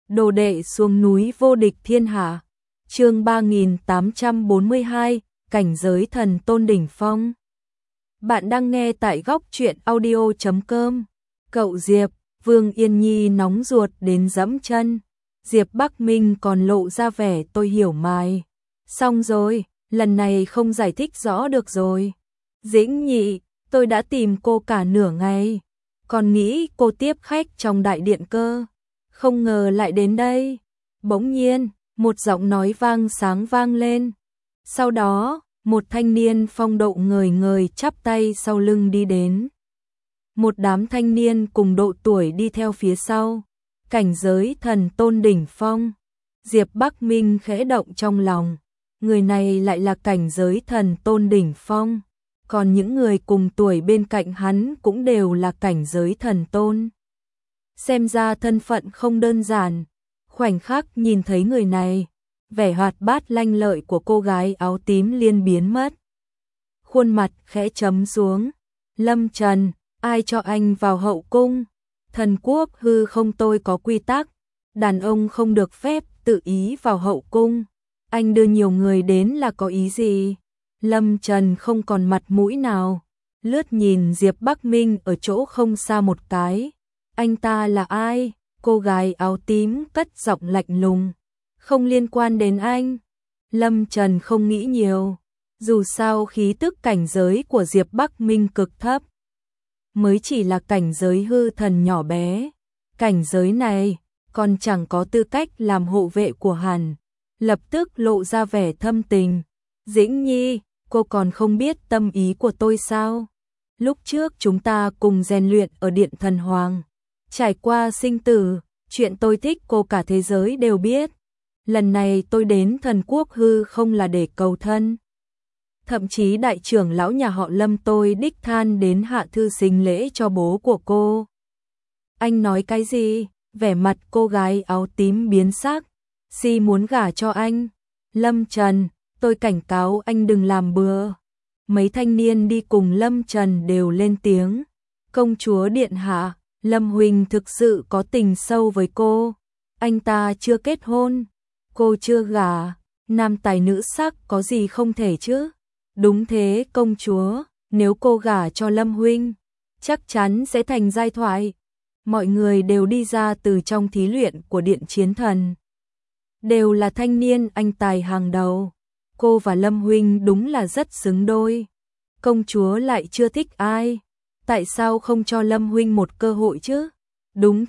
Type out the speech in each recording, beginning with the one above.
Đồ đệ xuống núi vô địch thiên hạ. Chương 3842, cảnh giới thần tôn đỉnh phong. Bạn đang nghe tại góc truyện audio.com. Cậu Diệp, Vương Yên Nhi nóng ruột đến dẫm chân. Diệp Bắc Minh còn lộ ra vẻ tôi hiểu mài. Xong rồi, lần này không giải thích rõ được rồi. Dĩnh Nhị, tôi đã tìm cô cả nửa ngày. Còn nghĩ cô tiếp khách trong đại điện cơ. Không ngờ lại đến đây. Bỗng nhiên, một giọng nói vang sáng vang lên. Sau đó, một thanh niên phong độ ngời ngời chắp tay sau lưng đi đến. Một đám thanh niên cùng độ tuổi đi theo phía sau. Cảnh giới thần tôn đỉnh phong. Diệp Bắc Minh khẽ động trong lòng. Người này lại là cảnh giới thần tôn đỉnh phong. Còn những người cùng tuổi bên cạnh hắn cũng đều là cảnh giới thần tôn. Xem ra thân phận không đơn giản. Khoảnh khắc nhìn thấy người này, vẻ hoạt bát lanh lợi của cô gái áo tím liền biến mất. Khuôn mặt khẽ chấm xuống. Lâm Trần, ai cho anh vào hậu cung? Thần quốc hư không tôi có quy tắc. Đàn ông không được phép tự ý vào hậu cung. Anh đưa nhiều người đến là có ý gì? Lâm Trần không còn mặt mũi nào. Lướt nhìn Diệp Bắc Minh ở chỗ không xa một cái. Anh ta là ai? Cô gái áo tím cất giọng lạnh lùng. Không liên quan đến anh. Lâm Trần không nghĩ nhiều. Dù sao khí tức cảnh giới của Diệp Bắc Minh cực thấp. Mới chỉ là cảnh giới hư thần nhỏ bé. Cảnh giới này còn chẳng có tư cách làm hộ vệ của hắn. Lập tức lộ ra vẻ thâm tình. Dĩnh Nhi, cô còn không biết tâm ý của tôi sao? Lúc trước chúng ta cùng rèn luyện ở Điện Thần Hoàng. Trải qua sinh tử, chuyện tôi thích cô cả thế giới đều biết. Lần này tôi đến thần quốc hư không là để cầu thân. Thậm chí đại trưởng lão nhà họ Lâm tôi đích thân đến hạ thư sinh lễ cho bố của cô. Anh nói cái gì? Vẻ mặt cô gái áo tím biến sắc. Si muốn gả cho anh. Lâm Trần, tôi cảnh cáo anh đừng làm bừa. Mấy thanh niên đi cùng Lâm Trần đều lên tiếng. Công chúa điện hạ, Lâm Huỳnh thực sự có tình sâu với cô. Anh ta chưa kết hôn. Cô chưa gả. Nam tài nữ sắc có gì không thể chứ? Đúng thế công chúa. Nếu cô gả cho Lâm Huỳnh, chắc chắn sẽ thành giai thoại. Mọi người đều đi ra từ trong thí luyện của Điện Chiến Thần. Đều là thanh niên anh tài hàng đầu. Cô và Lâm Huỳnh đúng là rất xứng đôi. Công chúa lại chưa thích ai. Tại sao không cho Lâm Huỳnh một cơ hội chứ? Đúng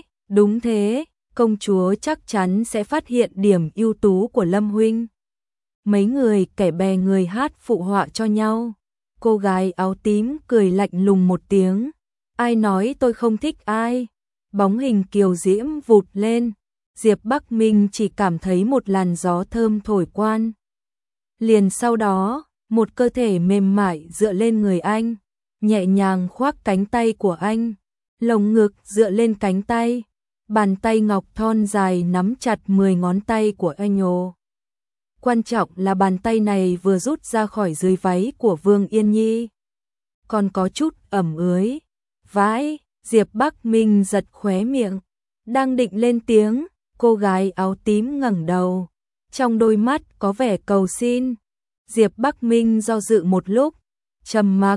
thế, công chúa chắc chắn sẽ phát hiện điểm ưu tú của Lâm Huỳnh. Mấy người kẻ bè người hát phụ họa cho nhau. Cô gái áo tím cười lạnh lùng một tiếng. Ai nói tôi không thích ai? Bóng hình kiều diễm vụt lên. Diệp Bắc Minh chỉ cảm thấy một làn gió thơm thổi qua. Liền sau đó, một cơ thể mềm mại dựa lên người anh, nhẹ nhàng khoác cánh tay của anh, lồng ngực dựa lên cánh tay, bàn tay ngọc thon dài nắm chặt 10 ngón tay của anh ồ. Quan trọng là bàn tay này vừa rút ra khỏi dưới váy của Vương Yên Nhi. Còn có chút ẩm ướt. Vãi, Diệp Bắc Minh giật khóe miệng, đang định lên tiếng, cô gái áo tím ngẩng đầu, trong đôi mắt có vẻ cầu xin. Diệp Bắc Minh do dự một lúc, trầm mặc,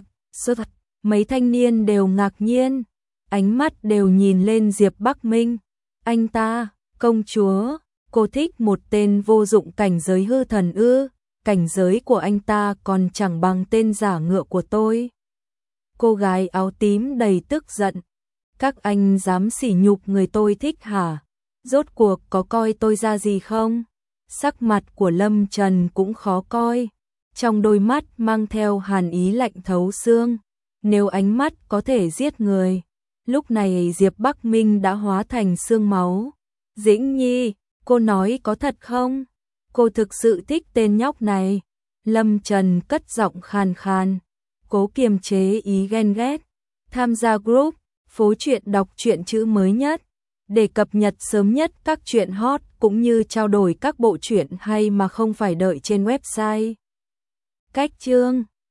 mấy thanh niên đều ngạc nhiên, ánh mắt đều nhìn lên Diệp Bắc Minh. Anh ta, công chúa, cô thích một tên vô dụng cảnh giới hư thần ư? Cảnh giới của anh ta còn chẳng bằng tên giả ngựa của tôi. Cô gái áo tím đầy tức giận. Các anh dám sỉ nhục người tôi thích hả? Rốt cuộc có coi tôi ra gì không? Sắc mặt của Lâm Trần cũng khó coi. Trong đôi mắt mang theo hàn ý lạnh thấu xương. Nếu ánh mắt có thể giết người, lúc này Diệp Bắc Minh đã hóa thành xương máu. Dĩnh Nhi, cô nói có thật không? Cô thực sự thích tên nhóc này. Lâm Trần cất giọng khàn khàn, cố kiềm chế ý ghen ghét. Tham gia group Phố Truyện đọc truyện chữ mới nhất để cập nhật sớm nhất các truyện hot cũng như trao đổi các bộ truyện hay mà không phải đợi trên website. Cách chương